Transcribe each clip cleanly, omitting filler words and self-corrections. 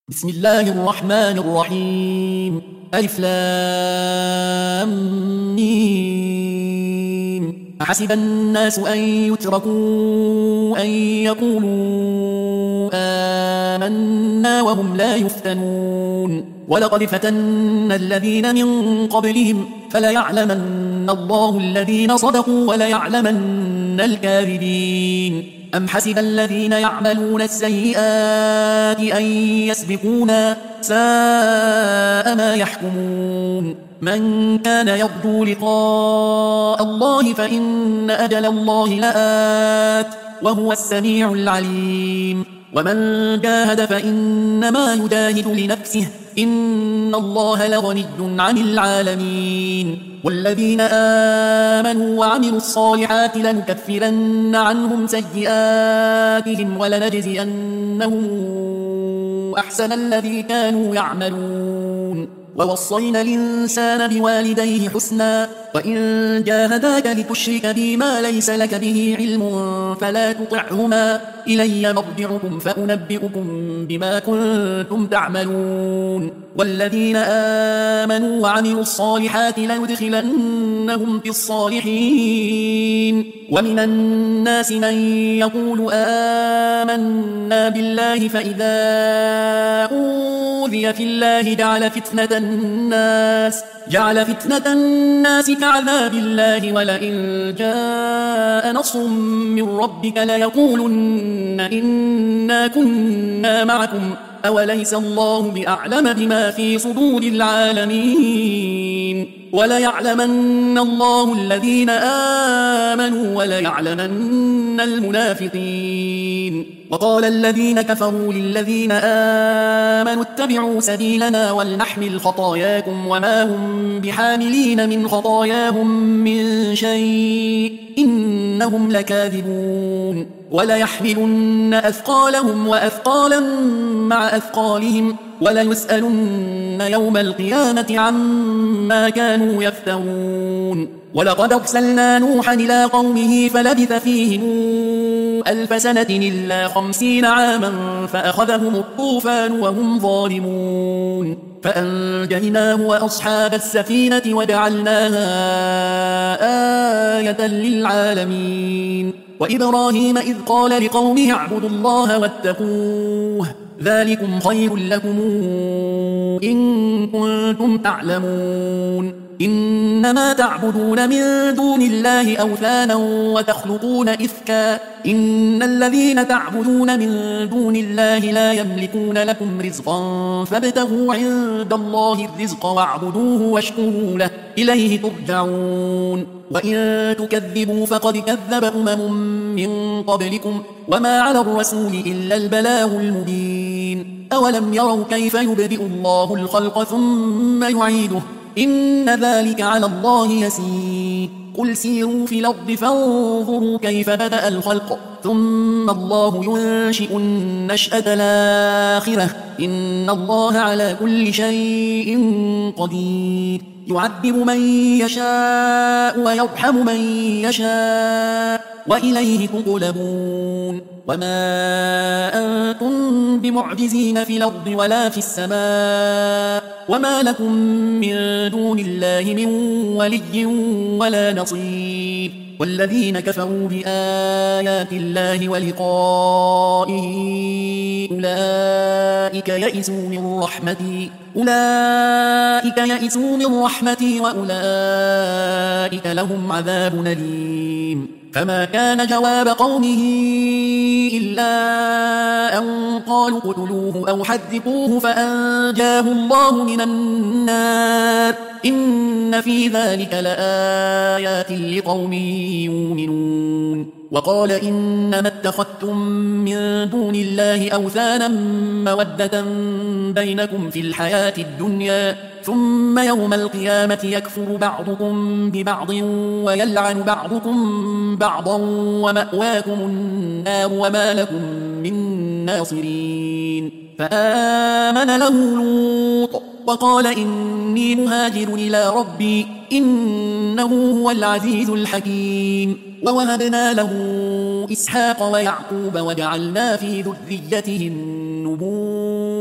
بسم الله الرحمن الرحيم ألف لام ميم. أحسب الناس أن يتركوا أن يقولوا آمنا وهم لا يفتنون ولقد فتنا الذين من قبلهم فليعلمن الله الذين صدقوا وليعلمن الكاذبين. أم حسب الذين يعملون السيئات أن يسبقونا ساء ما يحكمون. من كان يرجو لقاء الله فإن أجل الله لآت وهو السميع العليم. ومن جاهد فإنما يجاهد لنفسه إن الله لغني عن العالمين. والذين آمنوا وعملوا الصالحات لنكفرن عنهم سيئاتهم ولنجزينهم أحسن الذي كانوا يعملون. ووصينا الإنسان بوالديه حسنا وإن جاهداك لتشرك بي ما ليس لك به علم فلا تطعهما إلي مرجعكم فأنبئكم بما كنتم تعملون. والذين آمنوا وعملوا الصالحات لندخلنهم في الصالحين. ومن الناس من يقول آمنا بالله فإذا أوذي في الله جعل فتنة الناس كعذاب الله ولئن جاء نصر من ربك ليقولن إنا كنا معكم أوليس الله بأعلم بما في صدور العالمين. وليعلمن الله الذين آمنوا وليعلمن المنافقين. وقال الذين كفروا للذين آمنوا اتبعوا سبيلنا ولنحمل خطاياكم وما هم بحاملين من خطاياهم من شيء إنهم لكاذبون. وليحملن أثقالهم وأثقالا مع أثقالهم وليسألن يوم القيامة عما كانوا يفترون. ولقد أرسلنا نوحا إلى قومه فلبث فيهم 1000 سنة إلا 50 عاما فأخذهم الطوفان وهم ظالمون فأنجيناه وأصحاب السفينة وجعلناها آية للعالمين. وإبراهيم إذ قال لقومه اعبدوا الله واتقوه ذلكم خير لكم إن كنتم تعلمون. إنما تعبدون من دون الله أوثانا وتخلقون إفكا إن الذين تعبدون من دون الله لا يملكون لكم رزقا فابتغوا عند الله الرزق واعبدوه واشكروا له إليه ترجعون. وإن تكذبوا فقد كذب من قبلكم وما على الرسول إلا البلاغ المبين. أولم يروا كيف يبدئ الله الخلق ثم يعيده إن ذلك على الله يسير. قل سيروا في الأرض فانظروا كيف بدأ الخلق ثم الله ينشئ النشأة الآخرة إن الله على كل شيء قدير. يعذب من يشاء ويرحم من يشاء وإليه تقلبون. وما أنتم بمعجزين في الأرض ولا في السماء وما لكم من دون الله من ولي ولا نصير. والذين كفروا بآيات الله ولقائه أولئك يئسوا من رحمتي وأولئك لهم عذاب أليم. فما كان جواب قومه إلا أن قالوا اقتلوه أو حرقوه فأنجاه الله من النار إن في ذلك لآيات لقوم يؤمنون. وقال إنما اتخذتم من دون الله أوثانا مودة بينكم في الحياة الدنيا ثم يوم القيامة يكفر بعضكم ببعض ويلعن بعضكم بعضا ومأواكم النار وما لكم من ناصرين. فآمن له لوط وقال إني مهاجر إلى ربي إنه هو العزيز الحكيم. ووهبنا له إسحاق ويعقوب وجعلنا في ذريته النبوءة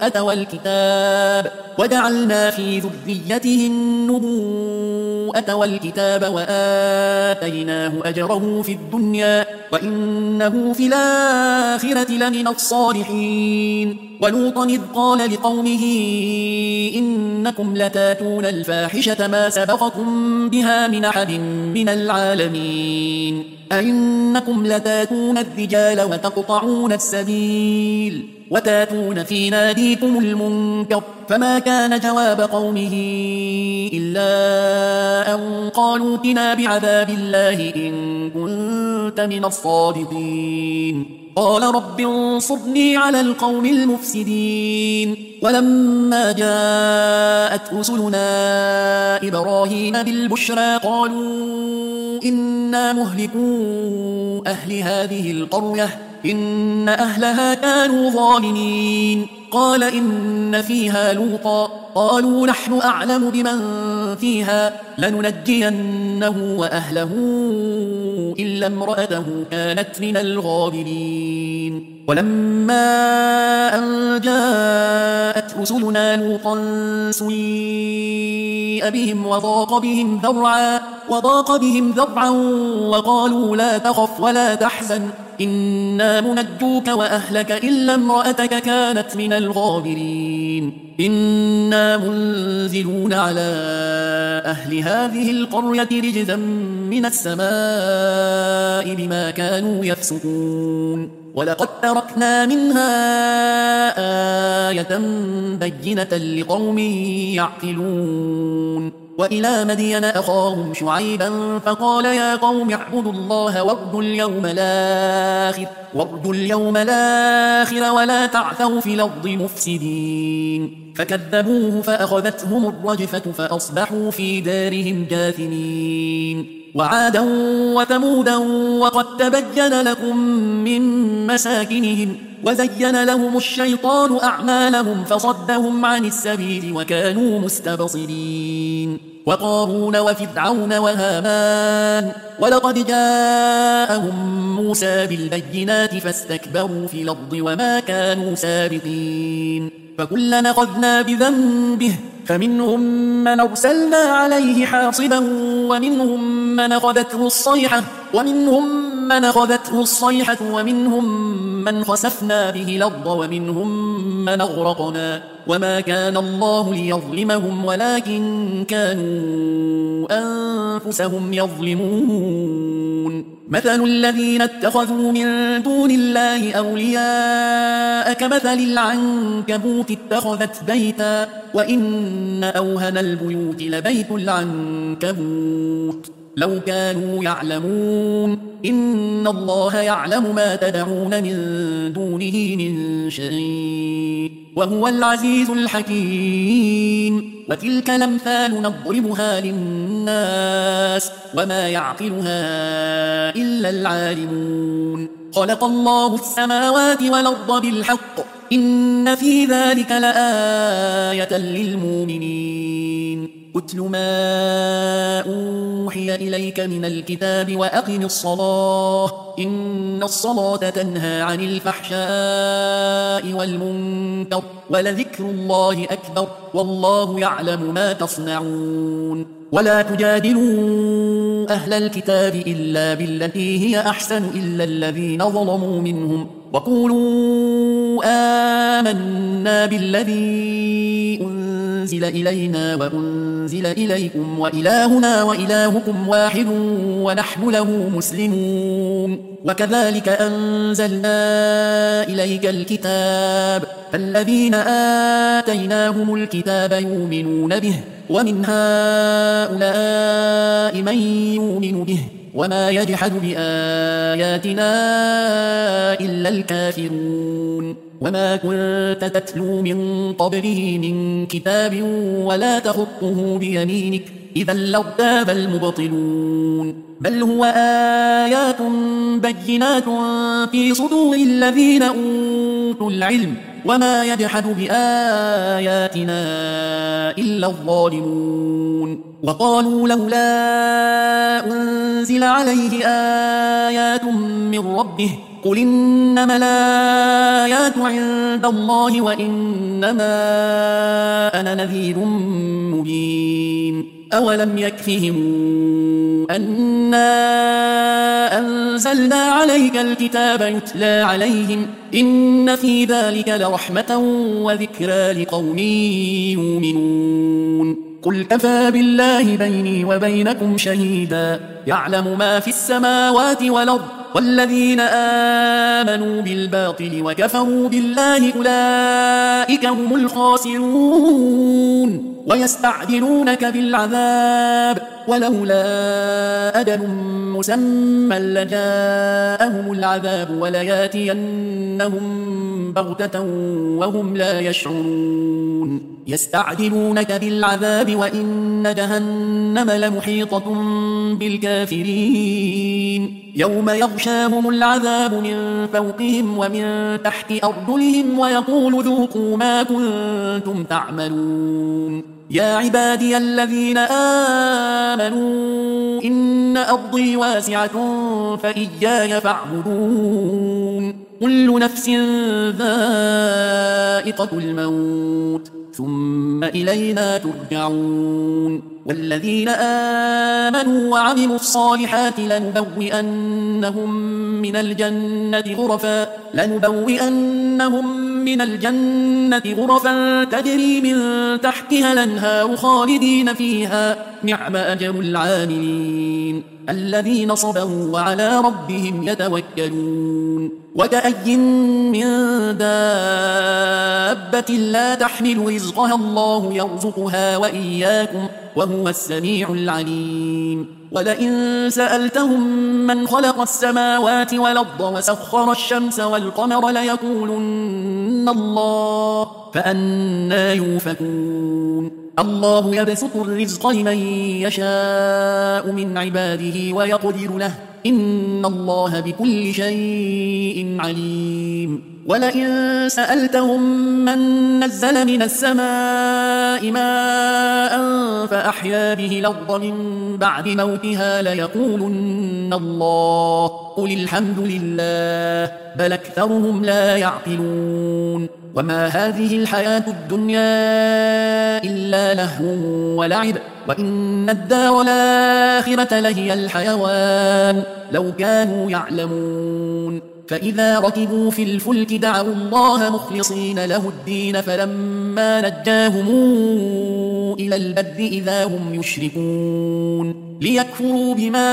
البراءة والكتاب وجعلنا في ذريته النبوءة والكتاب وآتيناه أجره في الدنيا وإنه في الآخرة لمن الصالحين ولوطا إذ قال لقومه إنكم لتاتون الفاحشة ما سبقكم بها من أحد من العالمين أئنكم لتاتون الرجال وتقطعون السبيل وتاتون في ناديكم المنكر فما كان جواب قومه إلا أن قالوا ائتنا بعذاب الله إن كنت من الصادقين قال رب انصرني على القوم المفسدين ولما جاءت رسلنا إبراهيم بالبشرى قالوا إنا مهلكو أهل هذه القرية إن أهلها كانوا ظالمين قال إن فيها لوطا قالوا نحن أعلم بمن فيها لننجينه وأهله إلا امرأته كانت من الغابرين ولما أن جاءت رسلنا لوطا سيء بهم وضاق بهم ذرعا وقالوا لا تخف ولا تحزن إنا منجوك وأهلك إلا امرأتك كانت من الغابرين إنا منزلون على أهل هذه القرية رجزا من السماء بما كانوا يفسقون ولقد تركنا منها آية بينة لقوم يعقلون وإلى مدين أخاهم شعيبا فقال يا قوم اعبدوا الله وارجوا اليوم الآخر ولا تعثوا في الأرض مفسدين فكذبوه فأخذتهم الرجفة فأصبحوا في دارهم جاثمين وعادا وثمودا وقد تبين لكم من مساكنهم وزين لهم الشيطان أعمالهم فصدهم عن السبيل وكانوا مستبصرين وقارون وفرعون وهامان ولقد جاءهم موسى بالبينات فاستكبروا في الأرض وما كانوا سابقين فكلنا أخذنا بذنبه فمنهم من أرسلنا عليه حاصبا ومنهم من أخذته الصيحة ومنهم من خسفنا به الأرض ومنهم من أغرقنا وما كان الله ليظلمهم ولكن كانوا أنفسهم يظلمون مثل الذين اتخذوا من دون الله أولياء كمثل العنكبوت اتخذت بيتا وإن أوهن البيوت لبيت العنكبوت لو كانوا يعلمون إن الله يعلم ما تدعون من دونه من شيء وهو العزيز الحكيم وتلك الأمثال نضربها للناس وما يعقلها إلا العالمون خلق الله السماوات والأرض بالحق إن في ذلك لآية للمؤمنين اتل ما أوحي إليك من الكتاب وأقم الصلاة إن الصلاة تنهى عن الفحشاء والمنكر ولذكر الله أكبر والله يعلم ما تصنعون ولا تجادلوا أهل الكتاب إلا بالتي هي أحسن إلا الذين ظلموا منهم وقولوا آمنا بالذي أنزل إلينا وأنزل إليكم وإلهنا وإلهكم واحد ونحن له مسلمون وكذلك أنزلنا إليك الكتاب فالذين آتيناهم الكتاب يؤمنون به ومن هؤلاء من يؤمن به وما يجحد بآياتنا إلا الكافرون وما كنت تتلو من قبله من كتاب ولا تخطه بيمينك إذا لارتاب المبطلون بل هو آيات بينات في صدور الذين أوتوا العلم وما يجحد بآياتنا إلا الظالمون وقالوا لولا أنزل عليه آيات من ربه قل إنما الآيات عند الله وإنما أنا نذير مبين أولم يكفهم أنا أنزلنا عليك الكتاب يتلى عليهم إن في ذلك لرحمة وذكرى لقوم يؤمنون قل كفى بالله بيني وبينكم شهيدا يعلم ما في السماوات والأرض والذين آمنوا بالباطل وكفروا بالله أولئك هم الخاسرون ويستعجلونك بالعذاب ولولا أجل مسمى لجاءهم العذاب ولياتينهم بغتة وهم لا يشعرون يستعجلونك بالعذاب وإن جهنم لمحيطة بالكافرين يوم يغشاهم العذاب من فوقهم ومن تحت أرجلهم ويقول ذوقوا ما كنتم تعملون يا عبادي الذين آمنوا إن أرضي واسعة فإياي فاعبدون كل نفس ذائقة الموت ثم إلينا ترجعون والذين آمنوا وعملوا الصالحات لنبوئنهم من الجنة غرفا تجري من تحتها الأنهار خالدين فيها نعم أجر العاملين الذين صبروا وعلى ربهم يتوكلون وكأي من دابة لا تحمل رزقها الله يرزقها وإياكم وهو السميع العليم ولئن سألتهم من خلق السماوات والأرض وسخر الشمس والقمر ليقولن الله فأنى يؤفكون الله يبسط الرزق لمن يشاء من عباده ويقدر له إن الله بكل شيء عليم ولئن سألتهم من نزل من السماء ماء فأحيا به الأرض من بعد موتها ليقولن الله قل الحمد لله بل أكثرهم لا يعقلون وما هذه الحياة الدنيا إلا لهو ولعب وإن الدار الآخرة لهي الحيوان لو كانوا يعلمون فإذا ركبوا في الفلك دعوا الله مخلصين له الدين فلما نجاهم إلى البر إذا هم يشركون ليكفروا بما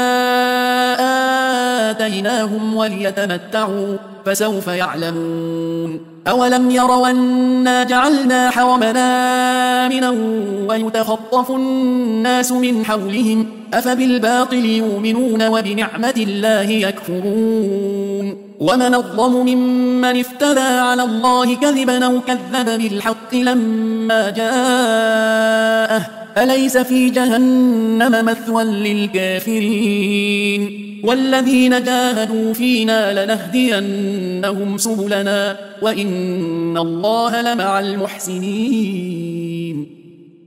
آتيناهم وليتمتعوا فسوف يعلمون أولم يروا أنا جعلنا حرمنا آمنا ويتخطف الناس من حولهم أفبالباطل يؤمنون وبنعمة الله يكفرون ومن أظلم ممن افترى على الله كذبا أو كذب بالحق لما جاءه أليس في جهنم مثوى للكافرين والذين جاهدوا فينا لنهدينهم سبلنا وإن الله لمع المحسنين